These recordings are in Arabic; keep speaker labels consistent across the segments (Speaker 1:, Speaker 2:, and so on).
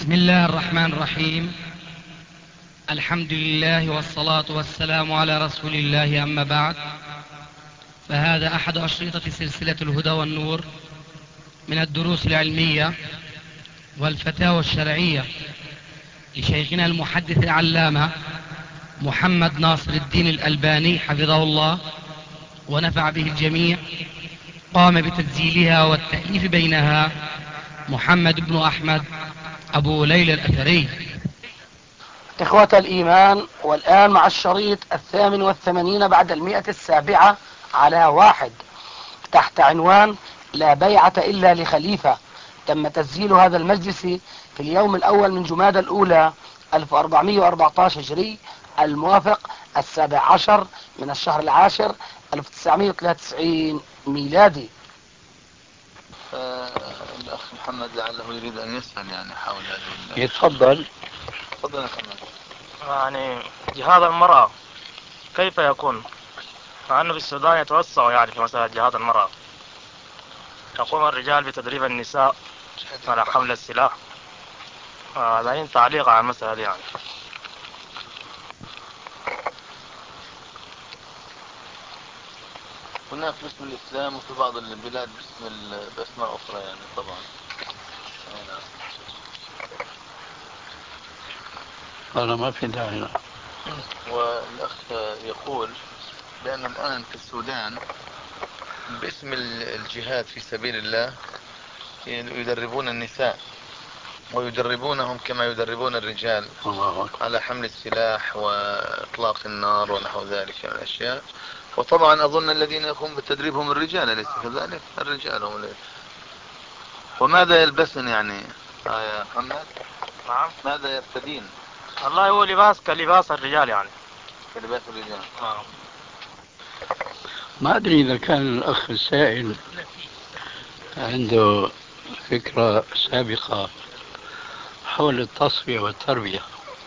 Speaker 1: بسم الله الرحمن الرحيم. الحمد لله والصلاة والسلام على رسول الله، أما بعد، فهذا أحد أشرطة سلسلة الهدى والنور من الدروس العلمية والفتاوى الشرعية لشيخنا المحدث العلامة محمد ناصر الدين الألباني حفظه الله ونفع به الجميع. قام بتسجيلها والتأليف بينها محمد بن أحمد أبو ليلى الأثري.
Speaker 2: إخوة الإيمان، والآن مع الشريط 88 بعد 107 على 1 تحت عنوان لا بيعة إلا لخليفة. تم تسجيل هذا المجلس في اليوم الأول من جمادى الأولى 1414 هجري، الموافق 17 من الشهر العاشر 1993 ميلادي.
Speaker 3: الأخ محمد لعله يريد أن يسأل حول هذه.
Speaker 4: يتفضل.
Speaker 3: تفضل يا محمد.
Speaker 5: جهاد المرأة كيف يكون؟ مع أنه في السودان يتوسع في مسألة جهاد المرأة، يقوم الرجال بتدريب النساء على حمل السلاح. هذا تعليق على المسألة دي
Speaker 3: هناك باسم الإسلام وفي بعض البلاد باسماء أخرى طبعا.
Speaker 4: أنا ما في داعي.
Speaker 3: والأخ يقول بأن الآن في السودان باسم الجهاد في سبيل الله يدربون النساء ويدربونهم كما يدربون الرجال على حمل السلاح وإطلاق النار ونحو ذلك من الأشياء. وطبعا أظن الذين يقوم بتدريبهم الرجال، أليس كذلك؟ الرجال هم ليس. وماذا يلبسن يا محمد؟
Speaker 5: نعم.
Speaker 3: ماذا يرتدين؟
Speaker 5: الله هو لباس كلباس الرجال
Speaker 3: كلباس الرجال.
Speaker 4: ما أدري إذا كان الأخ السائل عنده فكرة سابقة حول التصفية والتربية.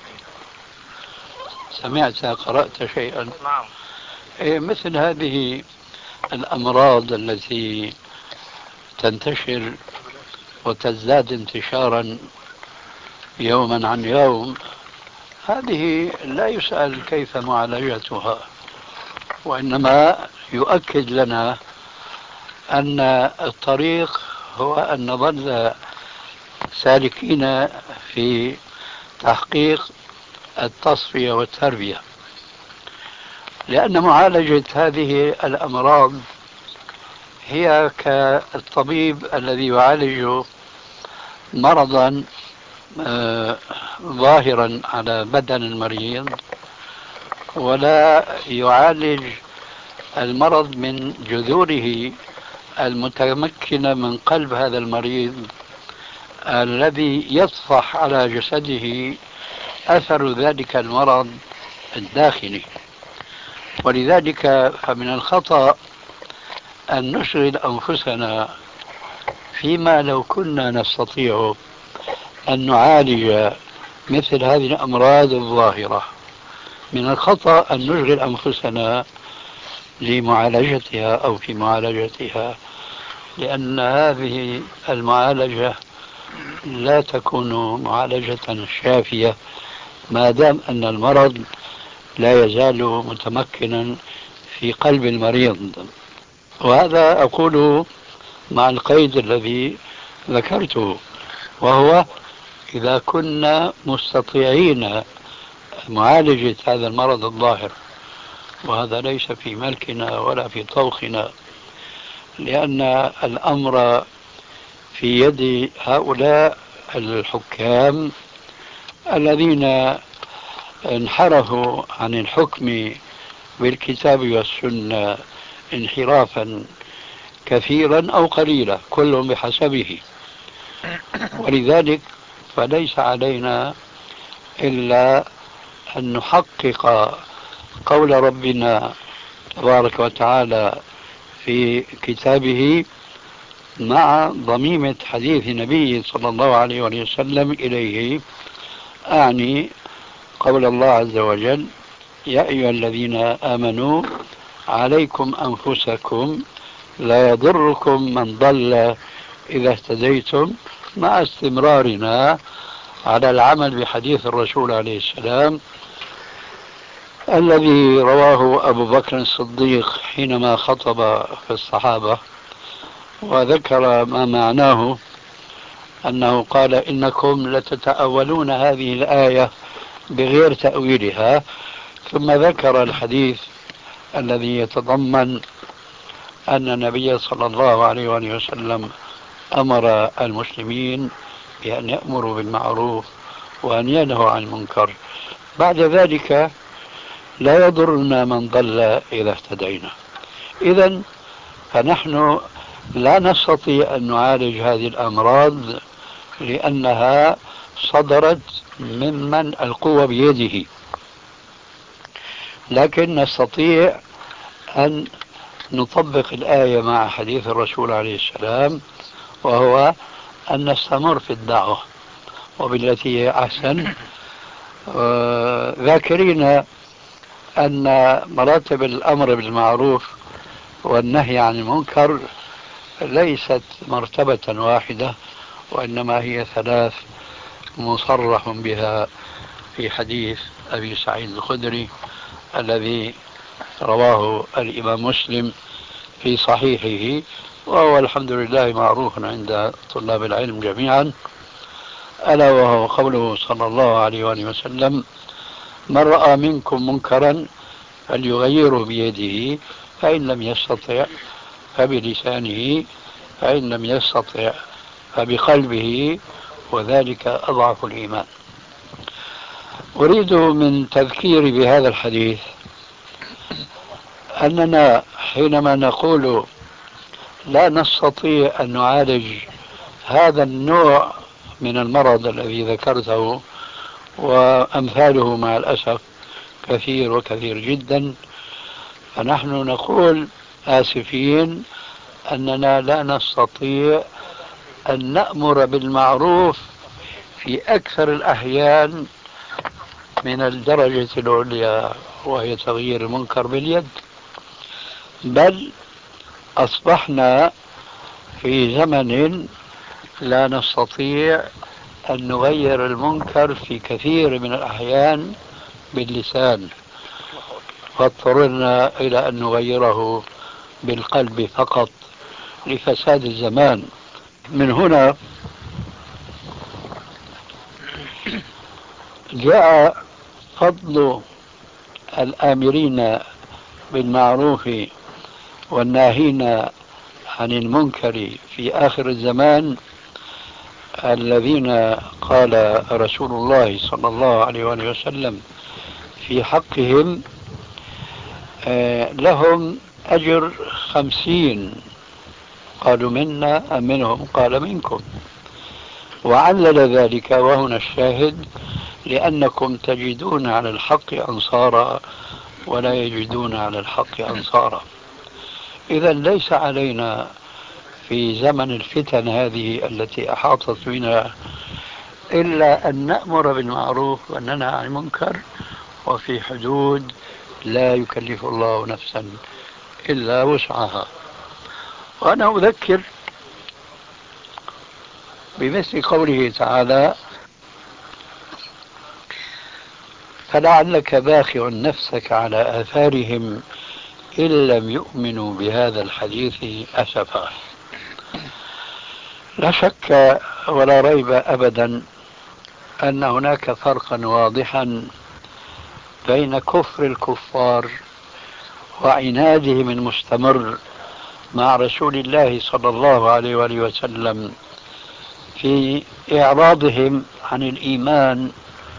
Speaker 4: سمعت قرأت شيئا؟
Speaker 5: نعم.
Speaker 4: مثل هذه الأمراض التي تنتشر وتزداد انتشارا يوما عن يوم، هذه لا يسأل كيف معالجتها، وإنما يؤكد لنا أن الطريق هو أن نظل سالكين في تحقيق التصفية والتربية، لأن معالجة هذه الأمراض هي كالطبيب الذي يعالج مرضا ظاهرا على بدن المريض ولا يعالج المرض من جذوره المتمكنة من قلب هذا المريض الذي يطفح على جسده أثر ذلك المرض الداخلي. ولذلك فمن الخطأ أن نشغل أنفسنا فيما لو كنا نستطيع أن نعالج مثل هذه الأمراض الظاهرة. من الخطأ أن نشغل أنفسنا لمعالجتها أو في معالجتها، لأن هذه المعالجة لا تكون معالجة شافية ما دام أن المرض لا يزال متمكنا في قلب المريض. وهذا أقول مع القيد الذي ذكرته، وهو إذا كنا مستطيعين معالجة هذا المرض الظاهر، وهذا ليس في ملكنا ولا في طوقنا، لأن الأمر في يد هؤلاء الحكام الذين انحرفوا عن الحكم بالكتاب والسنة انحرافا كثيرا أو قليلا، كل بحسبه. ولذلك فليس علينا إلا أن نحقق قول ربنا تبارك وتعالى في كتابه مع ضميمة حديث نبيه صلى الله عليه وسلم إليه، أعني قول الله عز وجل: يا أيها الذين آمنوا عليكم أنفسكم لا يضركم من ضل إذا اهتديتم، مع استمرارنا على العمل بحديث الرسول عليه السلام الذي رواه أبو بكر الصديق حينما خطب في الصحابة، وذكر ما معناه أنه قال: إنكم لتتأولون هذه الآية بغير تأويلها، ثم ذكر الحديث الذي يتضمن أن النبي صلى الله عليه وآله وسلم أمر المسلمين بأن يأمروا بالمعروف وأن ينهوا عن المنكر. بعد ذلك لا يضرنا من ضل إذا اهتدينا. إذن فنحن لا نستطيع أن نعالج هذه الأمراض لأنها صدرت ممن القوة بيده، لكن نستطيع أن نطبق الآية مع حديث الرسول عليه السلام، وهو أن نستمر في الدعوة وبالتي هي أحسن، ذاكرين أن مراتب الأمر بالمعروف والنهي عن المنكر ليست مرتبة واحدة، وإنما هي ثلاث مصرح بها في حديث أبي سعيد الخدري الذي رواه الإمام مسلم في صحيحه، وهو الحمد لله معروف عند طلاب العلم جميعا، ألا وهو قوله صلى الله عليه وآله وسلم: من رأى منكم منكرا فليغيره بيده، فإن لم يستطع فبلسانه، فإن لم يستطع فبقلبه، وذلك أضعف الإيمان. أريد من تذكيري بهذا الحديث أننا حينما نقول لا نستطيع أن نعالج هذا النوع من المرض الذي ذكرته، وأمثاله مع الأسف كثير وكثير جدا، فنحن نقول آسفين أننا لا نستطيع أن نأمر بالمعروف في أكثر الأحيان من الدرجة العليا، وهي تغيير المنكر باليد، بل أصبحنا في زمن لا نستطيع أن نغير المنكر في كثير من الأحيان باللسان، فاضطررنا إلى أن نغيره بالقلب فقط لفساد الزمان. من هنا جاء فضل الآمرين بالمعروف والناهين عن المنكر في آخر الزمان، الذين قال رسول الله صلى الله عليه وآله وسلم في حقهم: لهم أجر 50. قالوا: منا أم منهم؟ قال: منكم. وعلل ذلك، وهنا الشاهد: لأنكم تجدون على الحق أنصارا ولا يجدون على الحق أنصارا. إذا ليس علينا في زمن الفتن هذه التي أحاطت بنا إلا أن نأمر بالمعروف وننهى عن المنكر، وفي حدود لا يكلف الله نفسا إلا وسعها. وأنا أذكر بمثل قوله تعالى: فلعلك باخع نفسك على آثارهم إن لم يؤمنوا بهذا الحديث أسفا. لا شك ولا ريب أبدا أن هناك فرقا واضحا بين كفر الكفار وعنادهم المستمر مع رسول الله صلى الله عليه وآله وسلم في إعراضهم عن الإيمان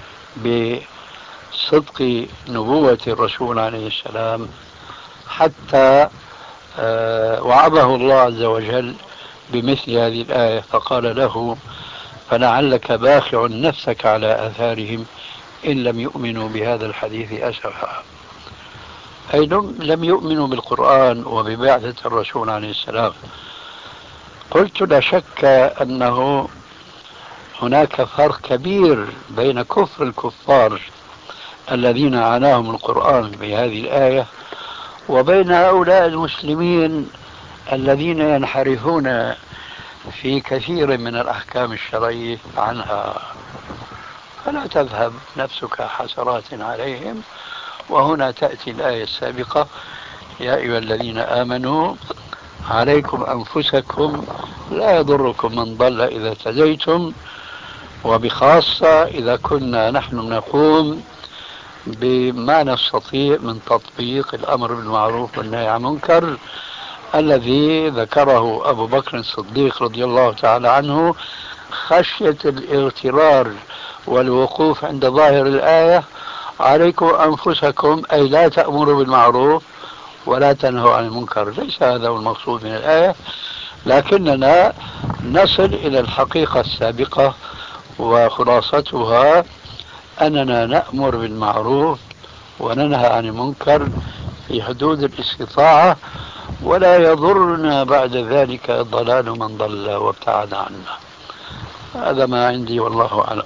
Speaker 4: بصدق نبوة الرسول عليه السلام، حتى وعظه الله عز وجل بمثل هذه الآية فقال له: فلعلك باخع نفسك على آثارهم إن لم يؤمنوا بهذا الحديث أسفا، أي لم يؤمنوا بالقرآن وببعثة الرسول عليه السلام. قلت: لا شك أنه هناك فرق كبير بين كفر الكفار الذين عناهم القرآن بهذه الآية وبين هؤلاء المسلمين الذين ينحرفون في كثير من الأحكام الشرعية عنها. فلا تذهب نفسك حسرات عليهم. وهنا تأتي الآية السابقة: يا أيها الذين آمنوا عليكم أنفسكم لا يضركم من ضل إذا اهتديتم. وبخاصة إذا كنا نحن نقوم بما نستطيع من تطبيق الأمر بالمعروف والنهي عن المنكر الذي ذكره أبو بكر الصديق رضي الله تعالى عنه، خشية الاغترار والوقوف عند ظاهر الآية: عليكم أنفسكم، أي لا تأمروا بالمعروف ولا تنهوا عن المنكر. ليس هذا هو المقصود من الآية، لكننا نصل إلى الحقيقة السابقة، وخلاصتها أننا نأمر بالمعروف وننهى عن المنكر في حدود الاستطاعة، ولا يضرنا بعد ذلك ضلال من ضل وابتعد عنا. هذا ما عندي والله أعلم.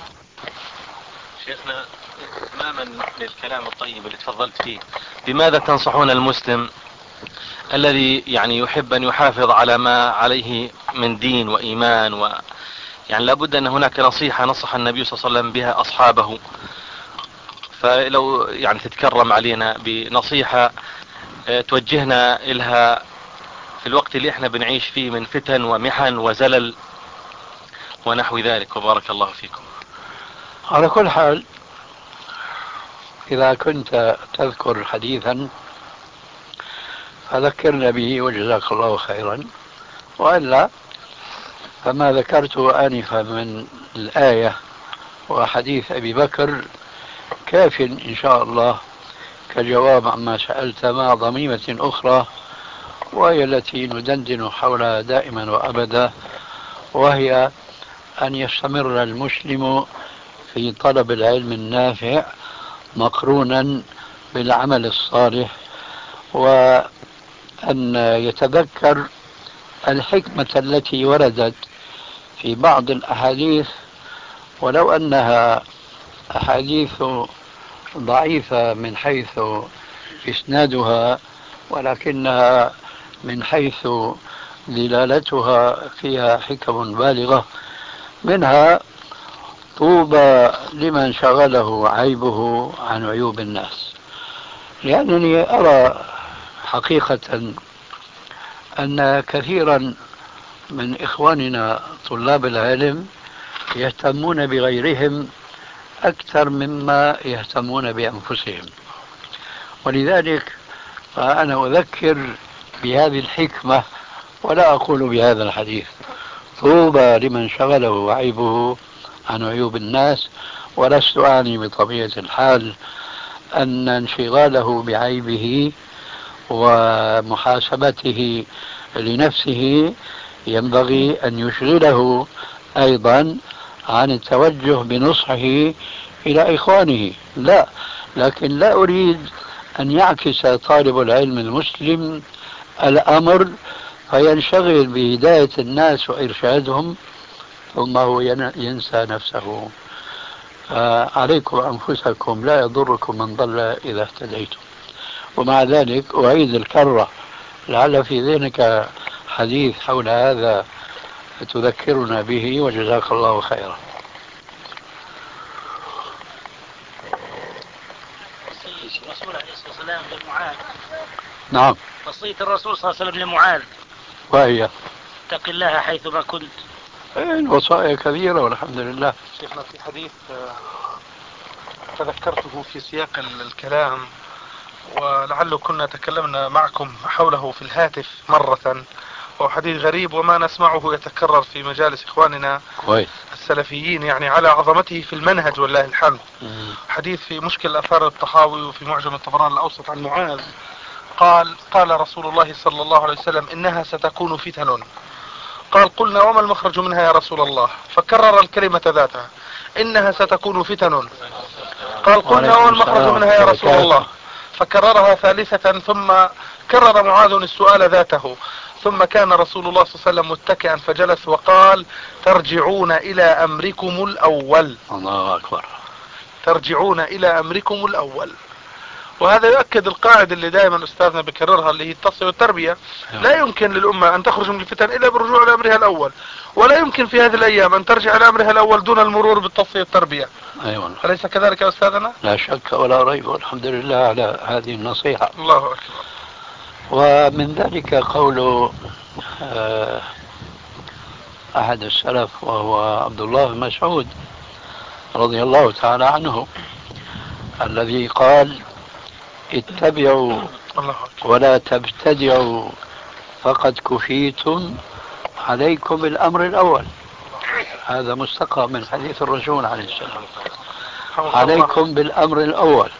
Speaker 6: شيخنا، تماما للكلام الطيب اللي تفضلت فيه، بماذا تنصحون المسلم الذي يعني يحب أن يحافظ على ما عليه من دين وإيمان يعني لابد أن هناك نصيحة نصح النبي صلى الله عليه وسلم بها أصحابه، فلو يعني تتكرم علينا بنصيحة توجهنا إلها في الوقت اللي احنا بنعيش فيه من فتن ومحن وزلل ونحو ذلك، وبارك الله فيكم.
Speaker 4: على كل حال، إذا كنت تذكر حديثا فذكرنا به وجزاك الله خيرا، وإلا فما ذكرته آنفا من الآية وحديث أبي بكر كاف إن شاء الله كجواب عما سألت، مع ضميمة أخرى وهي التي ندندن حولها دائما وأبدا، وهي أن يستمر المسلم في طلب العلم النافع مقرونا بالعمل الصالح، وأن يتذكر الحكمة التي وردت في بعض الأحاديث، ولو أنها أحاديث ضعيفة من حيث إسنادها، ولكنها من حيث دلالتها فيها حكم بالغة. منها: طوبى لمن شغله عيبه عن عيوب الناس. لأنني أرى حقيقة أن كثيرا من إخواننا طلاب العلم يهتمون بغيرهم أكثر مما يهتمون بأنفسهم، ولذلك فأنا أذكر بهذه الحكمة ولا أقول بهذا الحديث: طوبى لمن شغله عيبه عن عيوب الناس. ولست أعني بطبيعة الحال أن انشغاله بعيبه ومحاسبته لنفسه ينبغي أن يشغله أيضا عن التوجه بنصحه إلى إخوانه، لا، لكن لا أريد أن يعكس طالب العلم المسلم الأمر فينشغل بهداية الناس وإرشادهم ثم هو ينسى نفسه. عليكم أنفسكم لا يضركم من ضل إذا اهتديتم. ومع ذلك أعيد الكرة، لعل في ذهنك حديث حول هذا تذكرنا به، وجزاك الله خيرا.
Speaker 2: الرسول عليه الصلاة والسلام لمعاذ.
Speaker 4: نعم.
Speaker 2: وصية الرسول صلى الله عليه وسلم لمعاذ
Speaker 4: وهي:
Speaker 2: اتق الله حيثما كنت.
Speaker 4: الوصايا كثيرة والحمد لله.
Speaker 7: شيخنا، في حديث تذكرته في سياق الكلام، ولعله كنا تكلمنا معكم حوله في الهاتف مرة، وهو حديث غريب وما نسمعه يتكرر في مجالس إخواننا السلفيين، يعني على عظمته في المنهج والله الحمد. حديث في مشكل أثار الطحاوي وفي معجم الطبراني الأوسط عن معاذ قال رسول الله صلى الله عليه وسلم: إنها ستكون فتن. قال: قلنا: وما المخرج منها يا رسول الله؟ فكرر الكلمة ذاتها: إنها ستكون فتن. قال: قلنا: وما المخرج منها يا رسول الله؟ فكررها ثالثة، ثم كرر معاذ السؤال ذاته. ثم كان رسول الله صلى الله عليه وسلم متكئا فجلس وقال: ترجعون إلى أمركم الأول.
Speaker 4: الله أكبر.
Speaker 7: ترجعون إلى أمركم الأول. وهذا يؤكد القاعدة اللي دائما أستاذنا بكررها، اللي هي التصفية والتربية. لا يمكن للأمة أن تخرج من الفتن إلا بالرجوع لأمرها الأول، ولا يمكن في هذه الأيام أن ترجع لأمرها الأول دون المرور بالتصفية والتربية.
Speaker 4: أيوة.
Speaker 7: أليس كذلك يا أستاذنا؟
Speaker 4: لا شك ولا ريب، والحمد لله على هذه النصيحة.
Speaker 7: الله أكبر.
Speaker 4: ومن ذلك قول أحد السلف وهو عبد الله بن مسعود رضي الله تعالى عنه، الذي قال: اتبعوا ولا تبتدعوا فقد كفيتم، عليكم بالأمر الأول. هذا مستقى من حديث الرسول عليه السلام، عليكم بالأمر الأول.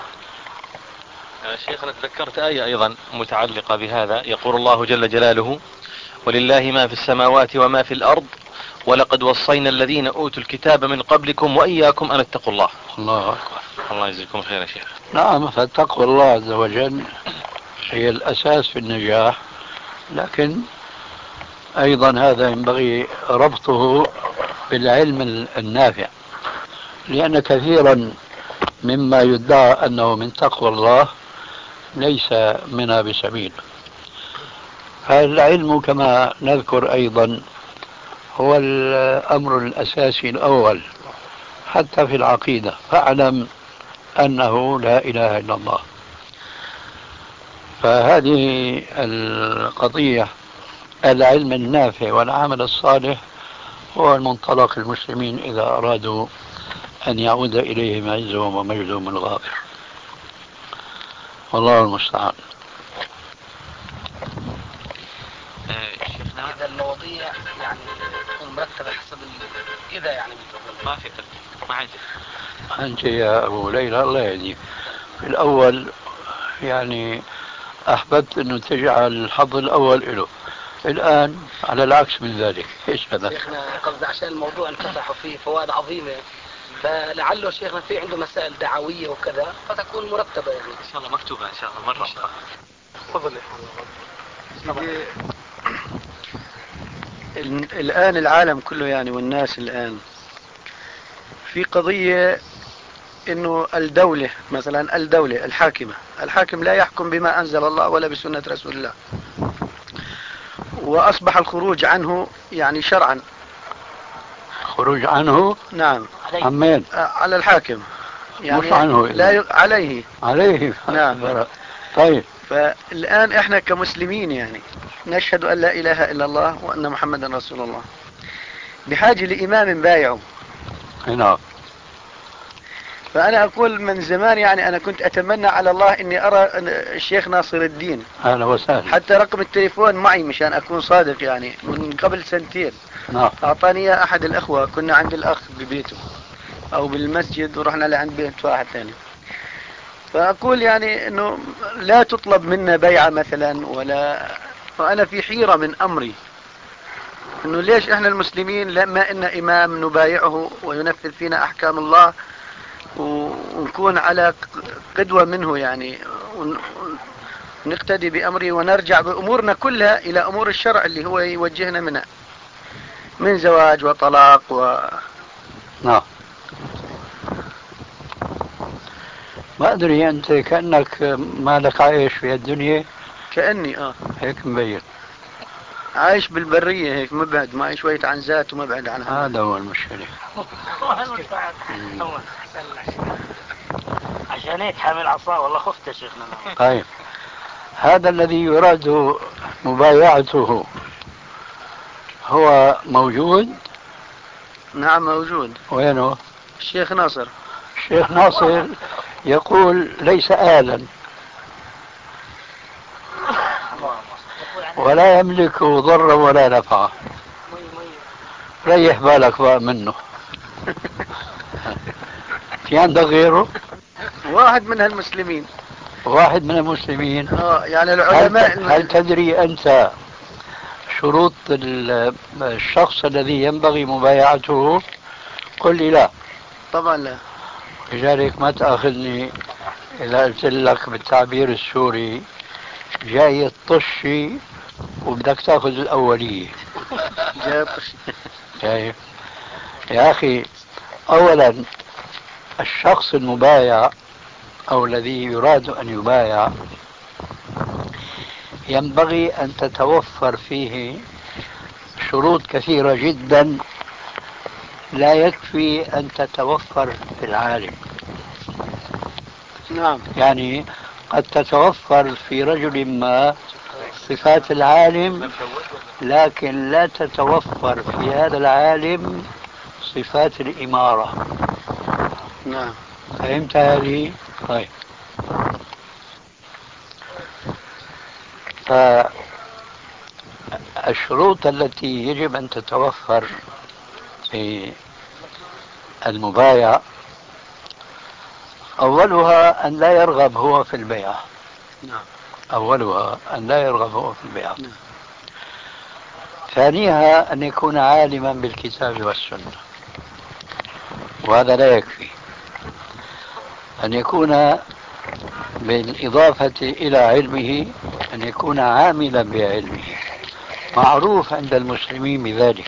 Speaker 6: شيخنا تذكرت آية أيضا متعلقة بهذا، يقول الله جل جلاله: ولله ما في السماوات وما في الأرض ولقد وصينا الذين أوتوا الكتاب من قبلكم وإياكم أن اتقوا الله.
Speaker 4: الله أكبر.
Speaker 6: الله يجزيكم خير يا شيخ.
Speaker 4: نعم، فتقوى الله عز وجل هي الأساس في النجاح، لكن أيضا هذا ينبغي ربطه بالعلم النافع، لأن كثيرا مما يدعى أنه من تقوى الله ليس منها بسبيل. فالعلم كما نذكر أيضا هو الأمر الأساسي الأول حتى في العقيدة، فاعلم أنه لا إله إلا الله. فهذه القضية، العلم النافع والعمل الصالح، هو المنطلق المسلمين إذا أرادوا أن يعود إليهم عزهم ومجدهم الغابر. والله المستعان.
Speaker 1: إذا المواضيع يعني تكون مرتبة حسب كذا، يعني
Speaker 6: ما في ما عندي.
Speaker 4: أنت يا أبو ليلى الله يهديك، في الأول يعني أحببت أنه تجعل الحظ الأول له، الآن على العكس من ذلك. إيش هذا؟
Speaker 1: شيخنا قصد عشان الموضوع انفتح فيه فوائد عظيمة، فلعله شيخنا في عنده مسائل دعوية وكذا فتكون مرتبة يعني.
Speaker 6: إن شاء الله مكتوبة إن شاء الله مرة.
Speaker 7: تفضل.
Speaker 8: الآن العالم كله يعني والناس الآن في قضية إنه الدولة مثلا، الدولة الحاكم لا يحكم بما أنزل الله ولا بسنة رسول الله، وأصبح الخروج عنه يعني شرعا.
Speaker 4: خروج عنه؟
Speaker 8: نعم.
Speaker 4: عمين؟
Speaker 8: على الحاكم يعني،
Speaker 4: مش عنه
Speaker 8: لا عليه.
Speaker 4: نعم. طيب،
Speaker 8: فالآن إحنا كمسلمين يعني نشهد أن لا إله إلا الله وأن محمدا رسول الله، بحاجة لإمام بايعه.
Speaker 4: نعم.
Speaker 8: فأنا أقول من زمان يعني أنا كنت أتمنى على الله إني أرى الشيخ ناصر الدين.
Speaker 4: أهلا وسهلا.
Speaker 8: حتى رقم التليفون معي مشان أكون صادق، يعني من قبل سنتين.
Speaker 4: نعم.
Speaker 8: أعطاني إياه أحد الأخوة، كنا عند الأخ ببيته أو بالمسجد ورحنا لعند بيت واحد ثاني. فأقول يعني إنه لا تطلب منا بيعة مثلا ولا، وأنا في حيرة من أمري إنه ليش إحنا المسلمين لما إن إمام نبايعه وينفذ فينا أحكام الله ونكون على قدوة منه يعني، ونقتدي بأمره ونرجع بأمورنا كلها إلى أمور الشرع اللي هو يوجهنا منها من زواج وطلاق
Speaker 4: نعم. ما أدري، أنت كأنك ما لك عايش في الدنيا.
Speaker 8: كأني
Speaker 4: هيك مبين.
Speaker 8: عايش بالبرية هيك مبعد، معي شوية عن ذات ومبعد عنها.
Speaker 4: هذا هو المشكلة.
Speaker 2: عشان هيك حامل عصا والله خفت يا شيخنا.
Speaker 4: طيب، هذا الذي يراد مبايعته هو موجود؟
Speaker 8: نعم موجود.
Speaker 4: وينه؟
Speaker 8: الشيخ ناصر.
Speaker 4: الشيخ ناصر يقول ليس آلا ولا يملك ضرا ولا نفعا. ريح بالك بقى منه. في عندك غيره؟
Speaker 8: واحد من المسلمين.
Speaker 4: واحد من المسلمين.
Speaker 8: يعني العلماء.
Speaker 4: هل تدري أنت شروط الشخص الذي ينبغي مبايعته؟ قل لي لا.
Speaker 8: طبعا لا.
Speaker 4: لذلك ما تأخذني إذا قلت لك بالتعبير السوري جاي الطشي وبدك تأخذ الأولية.
Speaker 8: جاي الطشي.
Speaker 4: شايف يا أخي؟ أولا الشخص المبايع أو الذي يراد أن يبايع ينبغي أن تتوفر فيه شروط كثيرة جدا لا يكفي أن تتوفر في العالم.
Speaker 8: نعم.
Speaker 4: يعني قد تتوفر في رجل ما صفات العالم، لكن لا تتوفر في هذا العالم صفات الإمارة.
Speaker 8: نعم.
Speaker 4: فهمت هذه؟ طيب. فالشروط التي يجب أن تتوفر في المبايع أولها أن لا يرغب هو في البيع.
Speaker 8: نعم.
Speaker 4: أولها أن لا يرغب هو في البيع.
Speaker 8: نعم.
Speaker 4: ثانيها أن يكون عالما بالكتاب والسنة، وهذا لا يكفي. أن يكون بالإضافة إلى علمه أن يكون عاملا بعلمه، معروف عند المسلمين بذلك.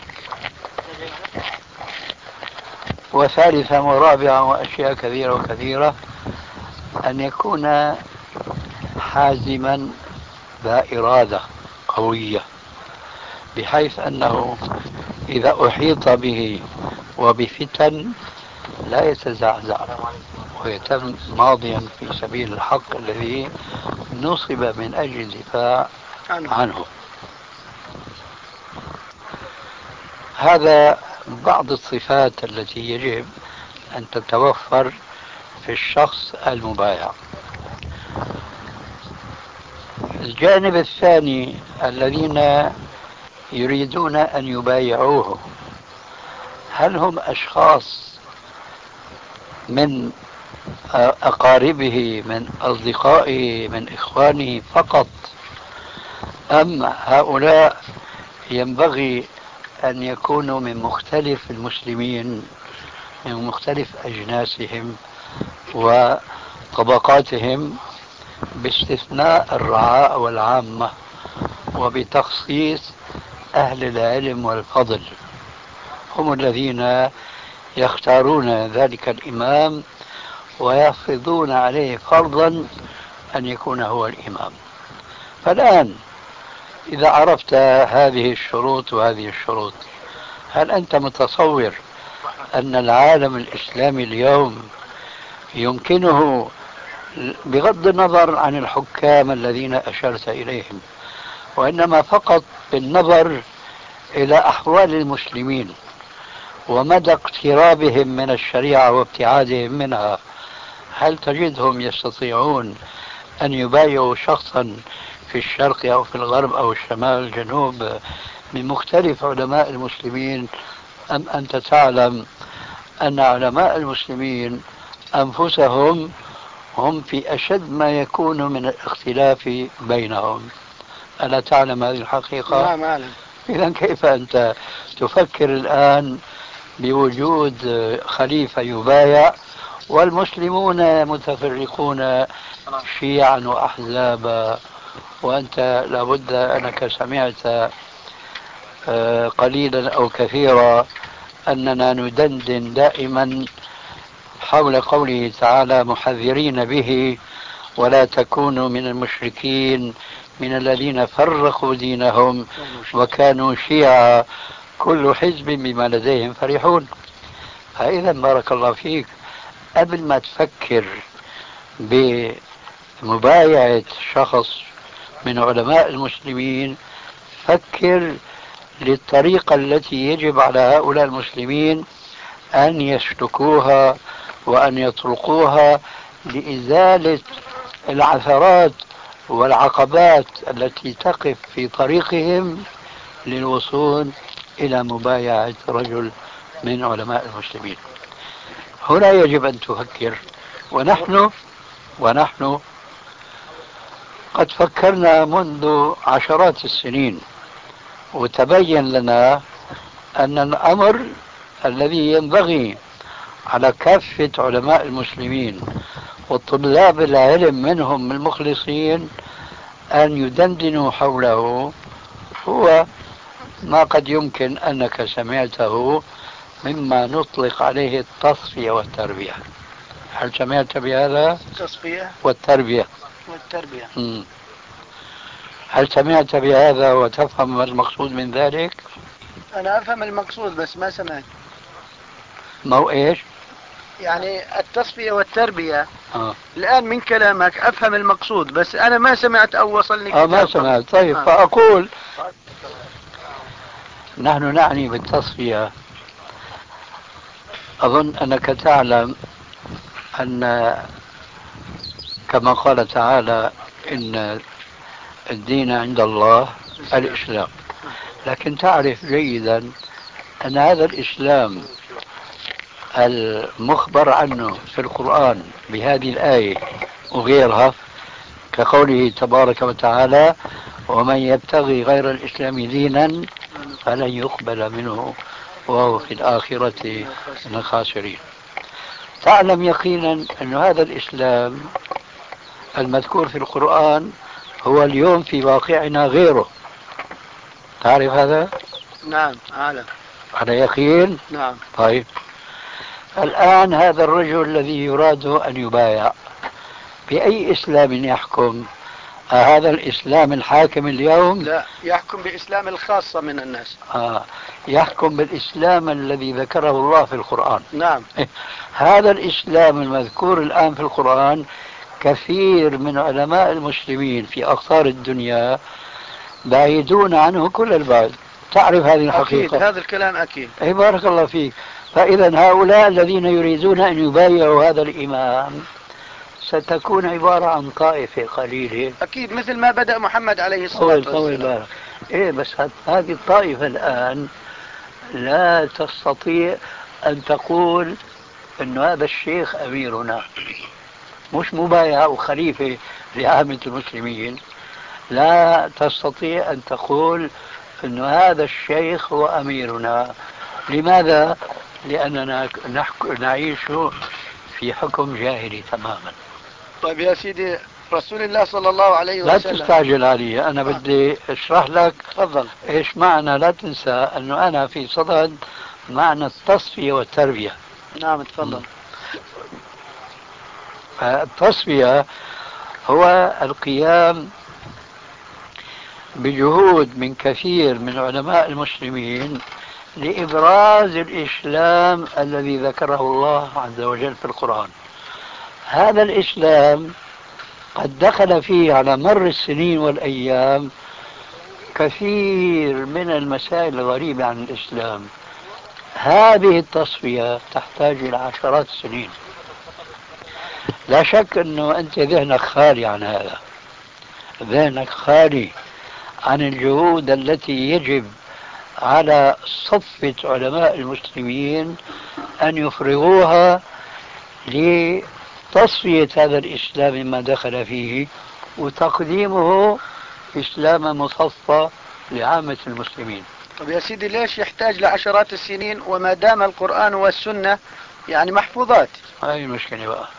Speaker 4: وثالثا ورابعا وأشياء كثيرة وكثيرة، أن يكون حازما ذا إرادة قوية، بحيث أنه إذا أحيط به وبفتن لا يتزعزع ويتم ماضيا في سبيل الحق الذي نصب من أجل الدفاع عنه. هذا بعض الصفات التي يجب أن تتوفر في الشخص المبايع. الجانب الثاني الذين يريدون أن يبايعوه، هل هم أشخاص من أقاربه، من أصدقائه، من إخوانه فقط، أم هؤلاء ينبغي أن يكونوا من مختلف المسلمين، من مختلف أجناسهم وطبقاتهم، باستثناء الرعاء والعامة، وبتخصيص أهل العلم والفضل، هم الذين يختارون ذلك الإمام ويفرضون عليه فرضا أن يكون هو الإمام. فالآن إذا عرفت هذه الشروط وهذه الشروط، هل أنت متصور أن العالم الإسلامي اليوم يمكنه، بغض النظر عن الحكام الذين أشرت إليهم، وإنما فقط بالنظر إلى أحوال المسلمين ومدى اقترابهم من الشريعة وابتعادهم منها، هل تجدهم يستطيعون أن يبايعوا شخصا في الشرق أو في الغرب أو الشمال الجنوب من مختلف علماء المسلمين؟ أم أنت تعلم أن علماء المسلمين أنفسهم هم في أشد ما يكون من الاختلاف بينهم؟ ألا تعلم هذه الحقيقة؟
Speaker 8: نعم أعلم.
Speaker 4: إذن كيف أنت تفكر الآن بوجود خليفة يبايع والمسلمون متفرقون شيعا وأحزابا؟ وأنت لابد أنك سمعت قليلا أو كثيرا أننا ندندن دائما حول قوله تعالى محذرين به ولا تكونوا من المشركين من الذين فرقوا دينهم وكانوا شيعا كل حزب بما لديهم فرحون. فإذا بارك الله فيك، قبل ما تفكر بمبايعة شخص من علماء المسلمين، فكر للطريقة التي يجب على هؤلاء المسلمين أن يسلكوها وأن يطرقوها لإزالة العثرات والعقبات التي تقف في طريقهم للوصول إلى مبايعة رجل من علماء المسلمين. هنا يجب أن تفكر، ونحن قد فكرنا منذ عشرات السنين، وتبين لنا أن الأمر الذي ينبغي على كافة علماء المسلمين وطلاب العلم منهم المخلصين أن يدندنوا حوله هو ما قد يمكن أنك سمعته مما نطلق عليه التصفية والتربية. هل سمعت بهذا؟
Speaker 8: التصفية
Speaker 4: والتربية.
Speaker 8: والتربية.
Speaker 4: هل سمعت بهذا وتفهم ما المقصود من ذلك؟
Speaker 8: أنا أفهم المقصود بس ما سمعت.
Speaker 4: ما هو إيش؟
Speaker 8: يعني التصفية والتربية. الآن من كلامك أفهم المقصود بس أنا ما سمعت أو وصلني كتاب.
Speaker 4: ما سمعت. طيب فأقول نحن نعني بالتصفية، أظن أنك تعلم أن كما قال تعالى إن الدين عند الله الإسلام، لكن تعرف جيدا أن هذا الإسلام المخبر عنه في القرآن بهذه الآية وغيرها كقوله تبارك وتعالى ومن يبتغي غير الإسلام دينا فلن يقبل منه وهو في الآخرة من الخاسرين. تعلم يقينا أن هذا الإسلام المذكور في القرآن هو اليوم في واقعنا غيره. تعرف هذا؟
Speaker 8: نعم أعلم.
Speaker 4: على يقين؟
Speaker 8: نعم.
Speaker 4: طيب الآن هذا الرجل الذي يراد أن يبايع بأي إسلام يحكم؟ هذا الإسلام الحاكم اليوم؟
Speaker 8: لا، يحكم بإسلام الخاصة من الناس.
Speaker 4: يحكم بالإسلام الذي ذكره الله في القرآن.
Speaker 8: نعم.
Speaker 4: هذا الإسلام المذكور الآن في القرآن كثير من علماء المسلمين في أقطار الدنيا بعيدون عنه كل البعد. تعرف هذه الحقيقة؟
Speaker 8: أكيد هذا الكلام أكيد.
Speaker 4: أي بارك الله فيك. فإذا هؤلاء الذين يريدون أن يبايعوا هذا الإمام ستكون عبارة عن طائفة قليلة.
Speaker 8: أكيد مثل ما بدأ محمد عليه الصلاة والسلام.
Speaker 4: إيه بس هذه الطائفة الآن لا تستطيع أن تقول أن هذا الشيخ أميرنا، مش مبايع أو خليفة لعامة المسلمين. لا تستطيع أن تقول أن هذا الشيخ هو أميرنا. لماذا؟ لأننا نعيش في حكم جاهلي تماما.
Speaker 8: طيب يا سيدي رسول الله صلى الله عليه وسلم.
Speaker 4: لا تستعجل علي، أنا بدي أشرح لك.
Speaker 8: تفضل.
Speaker 4: إيش معنى؟ لا تنسى أنه أنا في صدد معنى التصفية والتربية.
Speaker 8: نعم تفضل.
Speaker 4: التصفية هو القيام بجهود من كثير من علماء المسلمين لإبراز الإسلام الذي ذكره الله عز وجل في القرآن. هذا الإسلام قد دخل فيه على مر السنين والأيام كثير من المسائل الغريبة عن الإسلام. هذه التصفية تحتاج إلى عشرات السنين. لا شك أنه أنت ذهنك خالي عن هذا، ذهنك خالي عن الجهود التي يجب على صفة علماء المسلمين أن يفرغوها لتصفية هذا الإسلام مما دخل فيه وتقديمه إسلام مصفى لعامة المسلمين.
Speaker 8: طب يا سيدي ليش يحتاج لعشرات السنين وما دام القرآن والسنة يعني محفوظات؟
Speaker 4: هذه المشكلة بقى.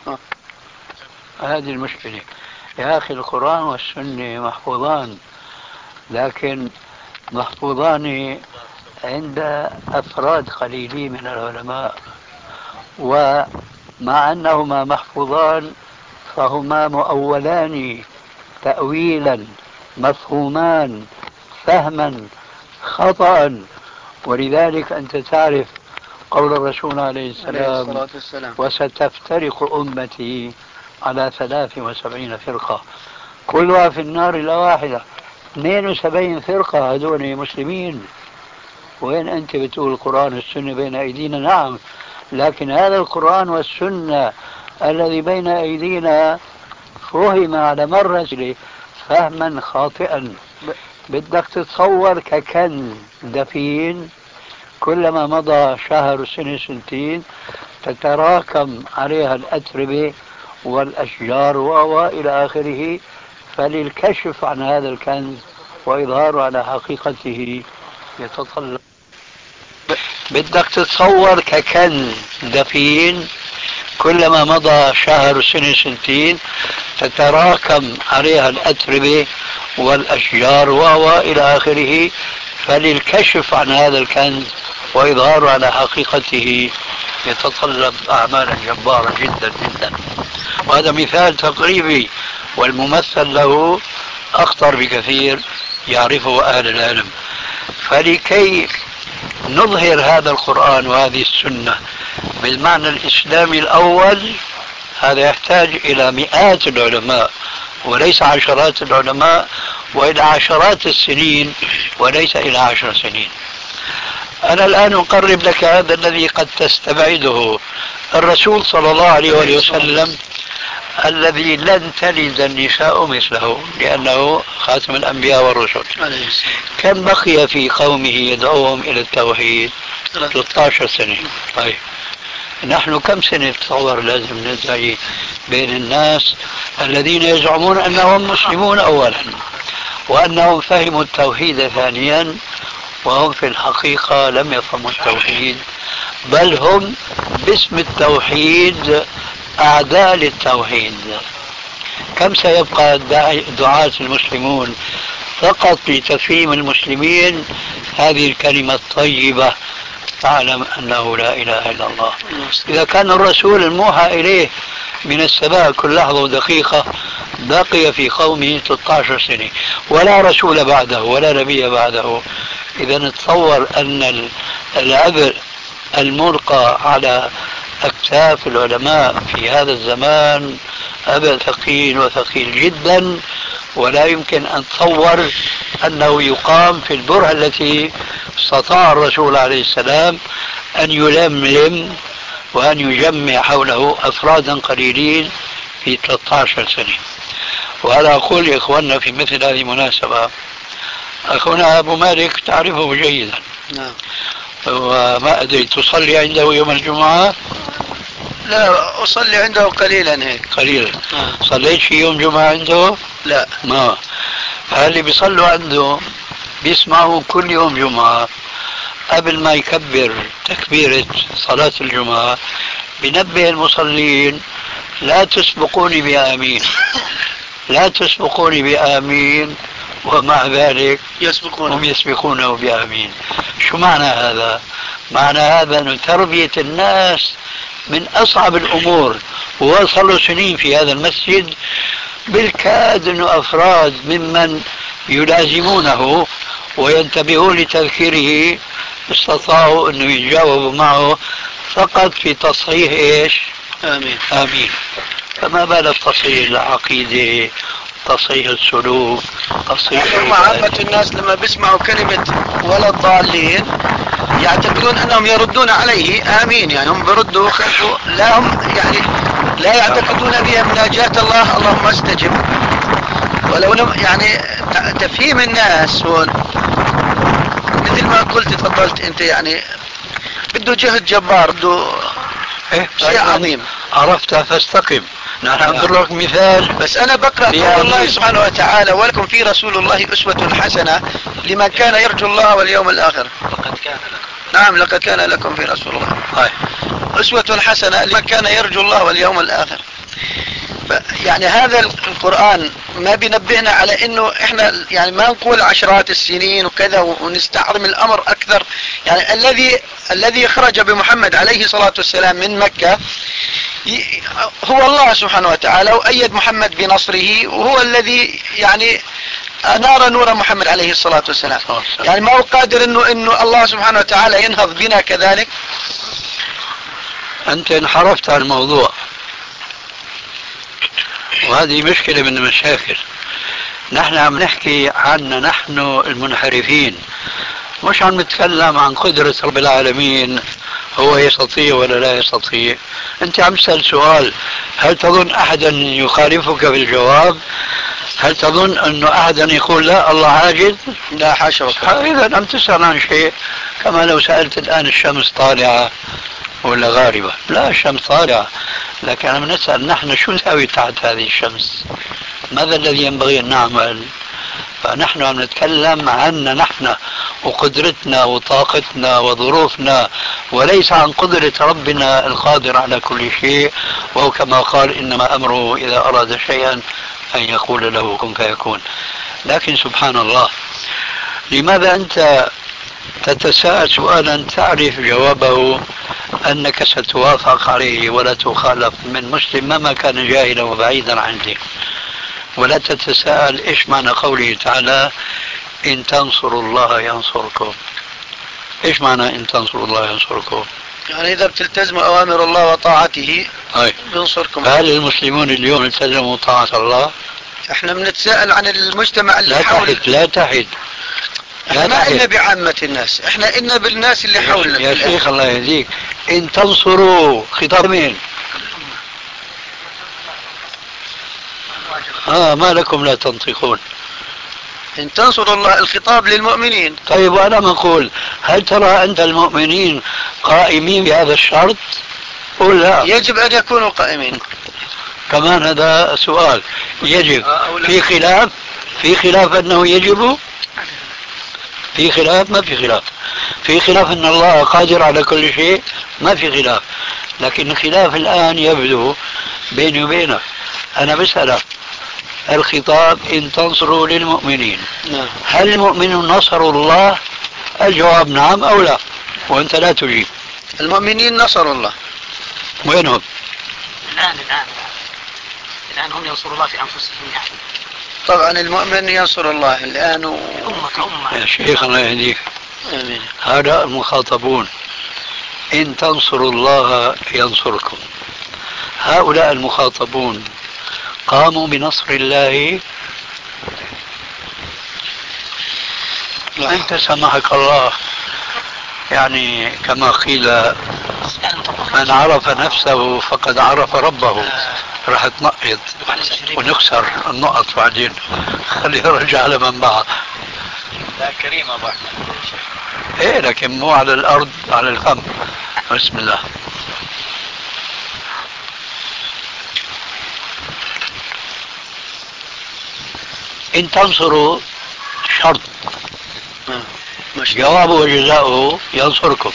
Speaker 4: هذه المشكلة يا أخي. القرآن والسنة محفوظان، لكن محفوظان عند أفراد قليلين من العلماء، ومع أنهما محفوظان فهما مؤولان تأويلا مفهومان فهما خطأ. ولذلك أنت تعرف قول الرسول عليه السلام وستفترق أمتي على 73 فرقة كلها في النار إلا واحدة. 72 فرقة هذول مسلمين. وين أنت بتقول القرآن والسنة بين أيدينا؟ نعم، لكن هذا القرآن والسنة الذي بين أيدينا فهم على مرة فهما خاطئا. بدك تتصور ككنز دفين كلما مضى شهر سنة سنتين تتراكم عليها الأتربة والأشجار وإلى آخره. فللكشف عن هذا الكنز وإظهاره على حقيقته يتطلب. بدك تتصور ككنز دفين كلما مضى شهر سنة سنتين تتراكم عليها الأتربة والأشجار وإلى آخره. فللكشف عن هذا الكنز وإظهاره على حقيقته يتطلب أعمالا جبارة جدا جدا. وهذا مثال تقريبي، والممثل له أخطر بكثير يعرفه أهل العلم. فلكي نظهر هذا القرآن وهذه السنة بالمعنى الإسلامي الأول، هذا يحتاج إلى مئات العلماء وليس عشرات العلماء، وإلى عشرات السنين وليس إلى 10 سنين. أنا الآن أقرب لك هذا الذي قد تستبعده. الرسول صلى الله عليه وآله وسلم الذي لن تلد النساء مثله لأنه خاتم الأنبياء والرسل، كم بقي في قومه يدعوهم إلى التوحيد؟ 13 سنة. طيب نحن كم سنة تصور لازم ندعي بين الناس الذين يزعمون أنهم مسلمون أولا وأنهم فهموا التوحيد ثانيا، وهم في الحقيقة لم يفهموا التوحيد، بل هم باسم التوحيد أعداء للتوحيد. كم سيبقى دعاة المسلمون فقط لتفهيم المسلمين هذه الكلمة الطيبة، تعلم أنه لا إله إلا الله. إذا كان الرسول الموحى إليه من السماء كل لحظة ودقيقة بقي في قومه 13 سنة ولا رسول بعده ولا نبي بعده، إذا نتصور أن العبء الملقى على أكتاف العلماء في هذا الزمان عبء ثقيل وثقيل جدا، ولا يمكن أن تصور أنه يقام في البرهة التي استطاع الرسول عليه السلام أن يلملم وأن يجمع حوله أفرادا قليلين في 13 سنة. وهذا أقول لإخواننا في مثل هذه المناسبة، أخونا أبو مالك تعرفه جيدا.
Speaker 8: نعم.
Speaker 4: وما أدري تصلي عنده يوم الجمعة؟
Speaker 8: لا أصلي عنده قليلا هيك.
Speaker 4: قليلا. صليت في يوم جمعة عنده؟
Speaker 8: لا.
Speaker 4: ما فاللي بيصلوا عنده بيسمعوا كل يوم جمعة قبل ما يكبر تكبيرة صلاة الجمعة بنبه المصلين: لا تسبقوني بآمين، لا تسبقوني بآمين، ومع ذلك هم يسبقونه بآمين. شو معنى هذا؟ معنى هذا أن تربية الناس من أصعب الأمور، ووصلوا سنين في هذا المسجد بالكاد أنه أفراد ممن يلازمونه وينتبهون لتذكيره استطاعوا أنه يجاوبوا معه فقط في تصحيح إيش؟
Speaker 8: آمين.
Speaker 4: آمين. فما بالك تصحيح العقيدة، تصحيح السلوك، تصحيح
Speaker 8: عامة الناس لما بيسمعوا كلمة ولا الضالين يعتقدون أنهم يردون عليه آمين، يعني هم بيردوا لا هم يعني لا يعتقدون بها مناجاة الله اللهم استجب. ولو يعني تفهيم الناس هون مثل ما قلت تفضلت أنت، يعني بده جهد جبار، بده شيء عظيم.
Speaker 4: عرفت فاستقم. نحن نضرب لك مثال،
Speaker 8: بس أنا بقرأ قول الله سبحانه وتعالى: ولكم في رسول الله أسوة حسنة لمن كان يرجو الله واليوم الآخر.
Speaker 1: لقد كان لكم.
Speaker 8: نعم لقد كان لكم في رسول الله أسوة حسنة لمن كان يرجو الله واليوم الآخر. يعني هذا القرآن ما بينبهنا على انه احنا يعني ما نقول عشرات السنين وكذا ونستعظم الامر اكثر. يعني الذي خرج بمحمد عليه الصلاة والسلام من مكة هو الله سبحانه وتعالى، وأيد محمد بنصره، وهو الذي يعني أنار نور محمد عليه الصلاة والسلام. يعني ما هو قادر انه الله سبحانه وتعالى ينهض بنا كذلك.
Speaker 4: أنت انحرفت عن الموضوع، وهذه مشكلة من المشاكل. نحن عم نحكي عنا نحن المنحرفين، مش عم نتكلم عن قدرة رب العالمين، هو يستطيع ولا لا يستطيع. أنت عم تسأل سؤال، هل تظن أحدا يخالفك في الجواب؟ هل تظن أنه أحدا يقول لا الله عاجز؟
Speaker 8: لا حاشا وكلا.
Speaker 4: إذا عم تسأل عن شيء كما لو سألت الآن الشمس طالعة ولا غاربة. لا، الشمس طالعة، لكن عم نسأل نحن شو نسوي تحت هذه الشمس؟ ماذا الذي ينبغي أن نعمل؟ فنحن عم نتكلم عنا نحن وقدرتنا وطاقتنا وظروفنا، وليس عن قدرة ربنا القادر على كل شيء، وهو كما قال: إنما أمره إذا أراد شيئا أن يقول له كن فيكون. لكن سبحان الله، لماذا أنت تتساءل سؤالا تعرف جوابه أنك ستوافق عليه ولا تخالف من مسلم مهما كان جاهلا وبعيدا عن الدين، ولا تتساءل إيش معنى قوله تعالى إن تنصروا الله ينصركم. إيش معنى إن تنصروا الله ينصركم؟
Speaker 8: يعني إذا بتلتزموا أوامر الله وطاعته ينصركم.
Speaker 4: هل المسلمون اليوم التزموا طاعة الله؟
Speaker 8: احنا بنتساءل عن المجتمع اللي حولنا.
Speaker 4: لا تحد
Speaker 8: احنا ما إلنا بعامة الناس، احنا إلنا بالناس اللي حولنا.
Speaker 4: يا شيخ الله يهديك، إن تنصروا خطاب مين؟ ما لكم لا تنطقون؟
Speaker 8: إن تنصروا الله الخطاب للمؤمنين.
Speaker 4: طيب وأنا أقول هل ترى أنت المؤمنين قائمين بهذا الشرط قل لا؟
Speaker 8: يجب أن يكونوا قائمين.
Speaker 4: كمان هذا سؤال. يجب في خلاف أنه يجب، في خلاف ما في خلاف، في خلاف أن الله قادر على كل شيء ما في خلاف، لكن الخلاف الآن يبدو بيني وبينك. أنا بسألك الخطاب إن تنصروا للمؤمنين، هل المؤمنون نصروا الله؟ الجواب نعم أو لا، وأنت لا تجيب.
Speaker 8: المؤمنين نصروا الله.
Speaker 4: وينهم؟
Speaker 1: الآن هم ينصروا الله في أنفسهم يعني.
Speaker 8: طبعا المؤمن ينصر الله الآن
Speaker 1: أمة
Speaker 4: يا شيخ الله يهديك، هؤلاء المخاطبون إن تنصروا الله ينصركم، هؤلاء المخاطبون قاموا بنصر الله؟ أنت سمحك الله، يعني كما قيل من عرف نفسه فقد عرف ربه. راح تنقض ونكسر النقط بعدين، خلينا نرجع لمن بعض.
Speaker 2: لا كريم أبو أحمد.
Speaker 4: إيه لكن مو على الأرض، على الفم. بسم الله. إن تنصروا شرط، جوابه وجزاؤه ينصركم.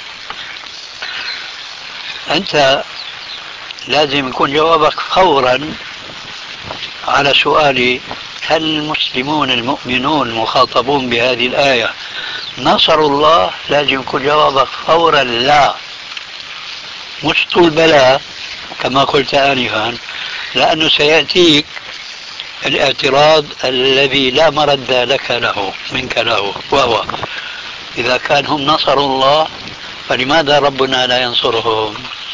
Speaker 4: أنت لازم يكون جوابك فورا على سؤالي هل المسلمون المؤمنون مخاطبون بهذه الآية نصروا الله؟ لازم يكون جوابك فورا لا، مش طول بلا كما قلت آنفا، لأنه سيأتيك الاعتراض الذي لا مرد لك له منك له، وهو إذا كان هم نصروا الله فلماذا ربنا لا ينصرهم؟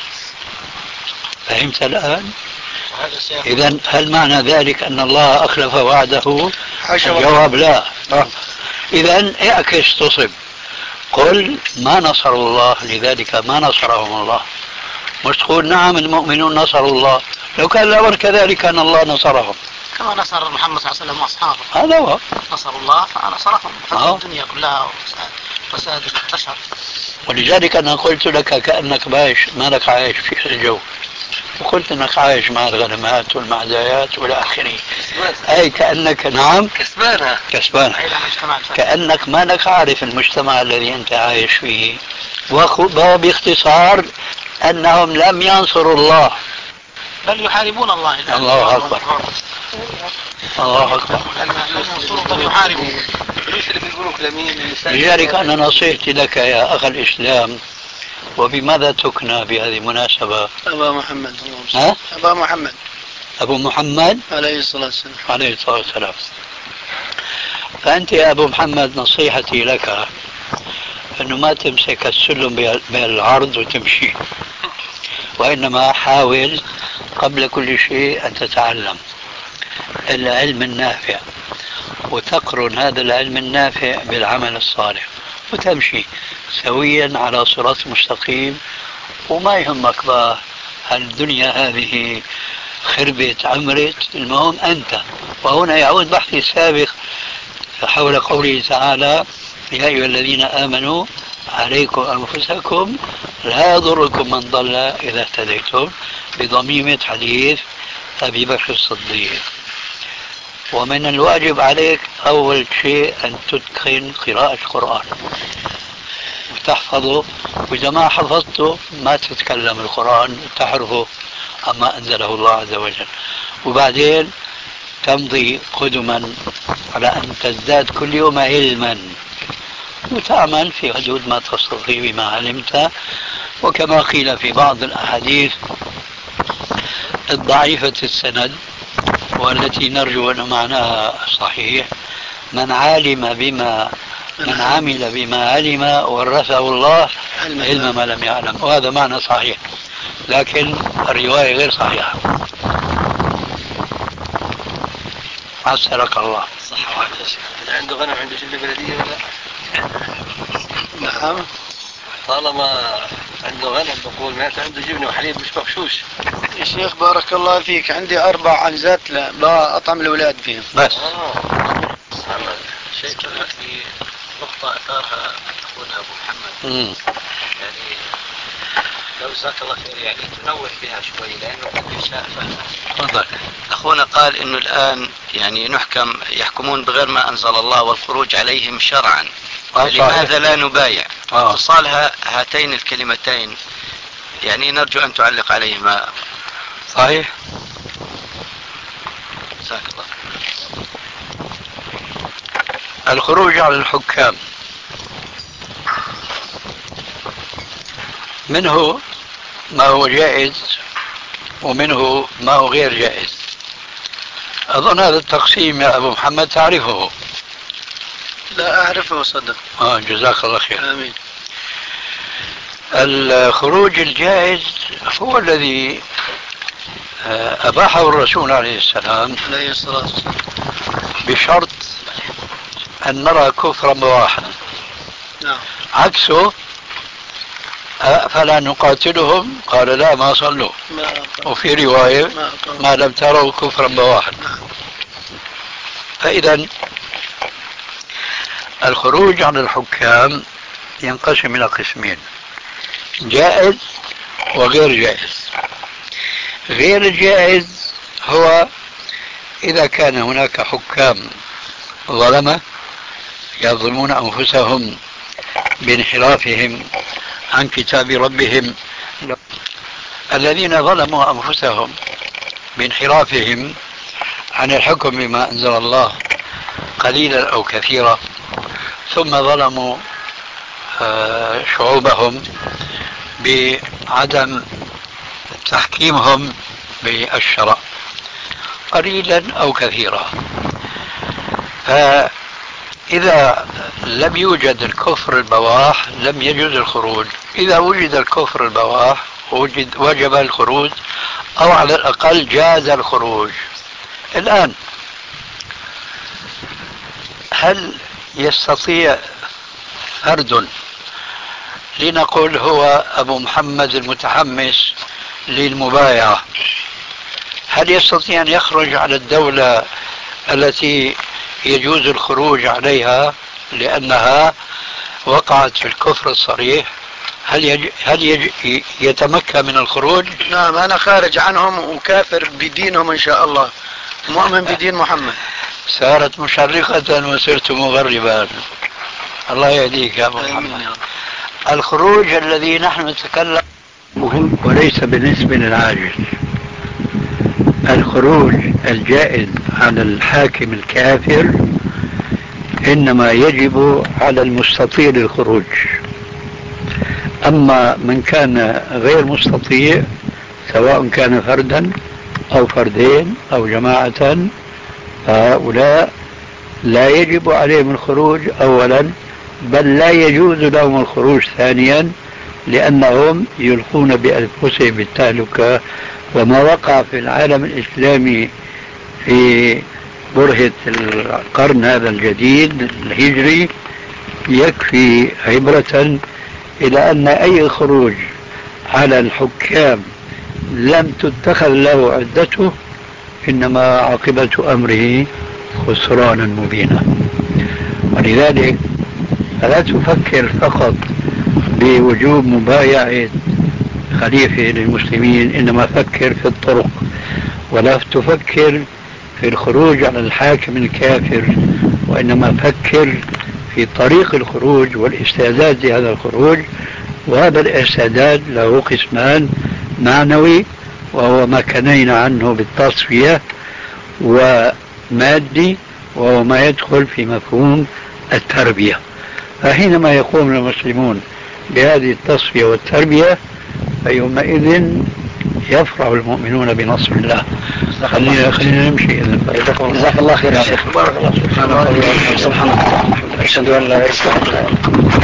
Speaker 4: فهمت الآن؟ إذن هل معنى ذلك أن الله أخلف وعده؟ الجواب لا. إذن اعكس تصب، قل ما نصروا الله لذلك ما نصرهم الله، مش تقول نعم المؤمنون نصروا الله. لو كان الأمر كذلك كان الله نصرهم
Speaker 1: كما نصر محمد صلى الله عليه وسلم وأصحابه.
Speaker 4: هذا هو
Speaker 1: نصروا الله فنصرهم. الدنيا كلها فساد انتشر.
Speaker 4: ولذلك أنا قلت لك كأنك ما لك عايش في الجو، وقلت أنك عايش مع الغنمات والمعدايات والى آخره، أي كأنك نعم كسبانة، كأنك ما لك عارف المجتمع الذي أنت عايش فيه. وباختصار أنهم لم ينصروا الله
Speaker 1: بل يحاربون الله.
Speaker 4: الله أكبر، الله أكبر. لذلك أنا نصيحتي لك يا أخ الإسلام، وبماذا تكنى بهذه المناسبة؟
Speaker 8: أبا محمد.
Speaker 4: أبو محمد
Speaker 8: عليه الصلاة والسلام.
Speaker 4: عليه الصلاة والسلام. فأنت يا أبو محمد نصيحتي لك أنه ما تمسك السلم بالعرض وتمشي، وإنما حاول قبل كل شيء أن تتعلم العلم النافع، وتقرن هذا العلم النافع بالعمل الصالح، وتمشي سويا على صراط مستقيم. وما يهمك بقى الدنيا هذه خربت عمرت، المهم أنت. وهنا يعود بحثي السابق حول قوله تعالى يا أيها الذين آمنوا عليكم أنفسكم لا يضركم من ضل إذا اهتديتم، بضميمة حديث أبي بكر الصديق. ومن الواجب عليك أول شيء أن تتقن قراءة القرآن وتحفظه، وإذا ما حفظته ما تتكلم القرآن وتحرفه أما أنزله الله عز وجل. وبعدين تمضي قدما على أن تزداد كل يوم علما وتعمل في حدود ما تستطيع بما علمت. وكما قيل في بعض الأحاديث الضعيفة السند والتي نرجو أن معناها صحيح: من عمل بما علم ورثه الله علم ما لم يعلم. وهذا معنى صحيح، لكن الرواية غير صحيحة. عسرك الله.
Speaker 1: صح واحد يا شيخ. عنده غنم عنده جلة بلدية ولا؟
Speaker 8: نعم.
Speaker 1: طالما عنده غنم بقول معناته عنده جبنة وحليب مش مغشوش.
Speaker 8: يا شيخ بارك الله فيك، عندي 4 عنزات بأطعم الأولاد فيهم
Speaker 4: بس.
Speaker 1: شيء في نقطة أثارها أخونا أبو محمد. يعني لو جزاك الله خير يعني تنوه بها شوي لأنه قد يشاء فهمها.
Speaker 9: تفضل. أخونا قال إنه الآن يعني يحكمون بغير ما أنزل الله والخروج عليهم شرعا. لماذا لا نبايع؟ اتصال هاتين الكلمتين يعني نرجو أن تعلق عليهما.
Speaker 4: صحيح.
Speaker 9: جزاك الله.
Speaker 4: الخروج على الحكام منه ما هو جائز ومنه ما هو غير جائز. أظن هذا التقسيم يا أبو محمد تعرفه.
Speaker 8: لا أعرفه صدق.
Speaker 4: جزاك الله خير.
Speaker 8: آمين.
Speaker 4: الخروج الجائز هو الذي أباحه الرسول عليه السلام بشرط أن نرى كفرا بواحا.
Speaker 8: نعم.
Speaker 4: عكسه فلا نقاتلهم، قال لا ما صلوا. وفي رواية ما لم تروا كفرا بواحا. فإذا الخروج عن الحكام ينقسم إلى قسمين: جائز وغير جائز. غير الجائز هو إذا كان هناك حكام ظلمة يظلمون أنفسهم بانحرافهم عن كتاب ربهم. الذين ظلموا أنفسهم بانحرافهم عن الحكم بما أنزل الله قليلا أو كثيرا، ثم ظلموا شعوبهم بعدم تحكيمهم بالشرع قليلا أو كثيرا. فإذا لم يوجد الكفر البواح لم يجوز الخروج. إذا وجد الكفر البواح وجب الخروج، أو على الأقل جاز الخروج. الآن هل يستطيع فرد، لنقول هو أبو محمد المتحمس للمبايعة، هل يستطيع أن يخرج على الدولة التي يجوز الخروج عليها لأنها وقعت في الكفر الصريح؟ هل يتمكن من الخروج؟
Speaker 8: نعم، أنا خارج عنهم وكافر بدينهم إن شاء الله، مؤمن بدين محمد.
Speaker 4: صارت مشرقة وصرت مغربا. الله يهديك يا أبو محمد. الخروج الذي نحن نتكلم مهم وليس بالنسبة للعاجز. الخروج الجائز على الحاكم الكافر إنما يجب على المستطيع للخروج. أما من كان غير مستطيع سواء كان فردا أو فردين أو جماعة، فهؤلاء لا يجب عليهم الخروج أولا، بل لا يجوز لهم الخروج ثانيا، لأنهم يلقون بأنفسهم بالتهلكة. وما وقع في العالم الإسلامي في برهة القرن هذا الجديد الهجري يكفي عبرة إلى أن أي خروج على الحكام لم تتخذ له عدته إنما عاقبة أمره خسرانا مبينا. ولذلك فلا تفكر فقط بوجوب مبايعة خليفة للمسلمين، إنما فكر في الطرق، ولا تفكر في الخروج على الحاكم الكافر، وإنما فكر في طريق الخروج والاستعداد لهذا الخروج. وهذا الاستعداد له قسمان: معنوي وهو ما كنينا عنه بالتصفية، ومادي وهو ما يدخل في مفهوم التربية. فحينما يقوم المسلمون بهذه التصفية والتربية فيومئذ يفرح المؤمنون بنصر الله. خلينا نمشي.
Speaker 8: جزاك الله خير يا شيخ. بارك الله فيك. سبحان الله. أشهد أن لا إله إلا الله.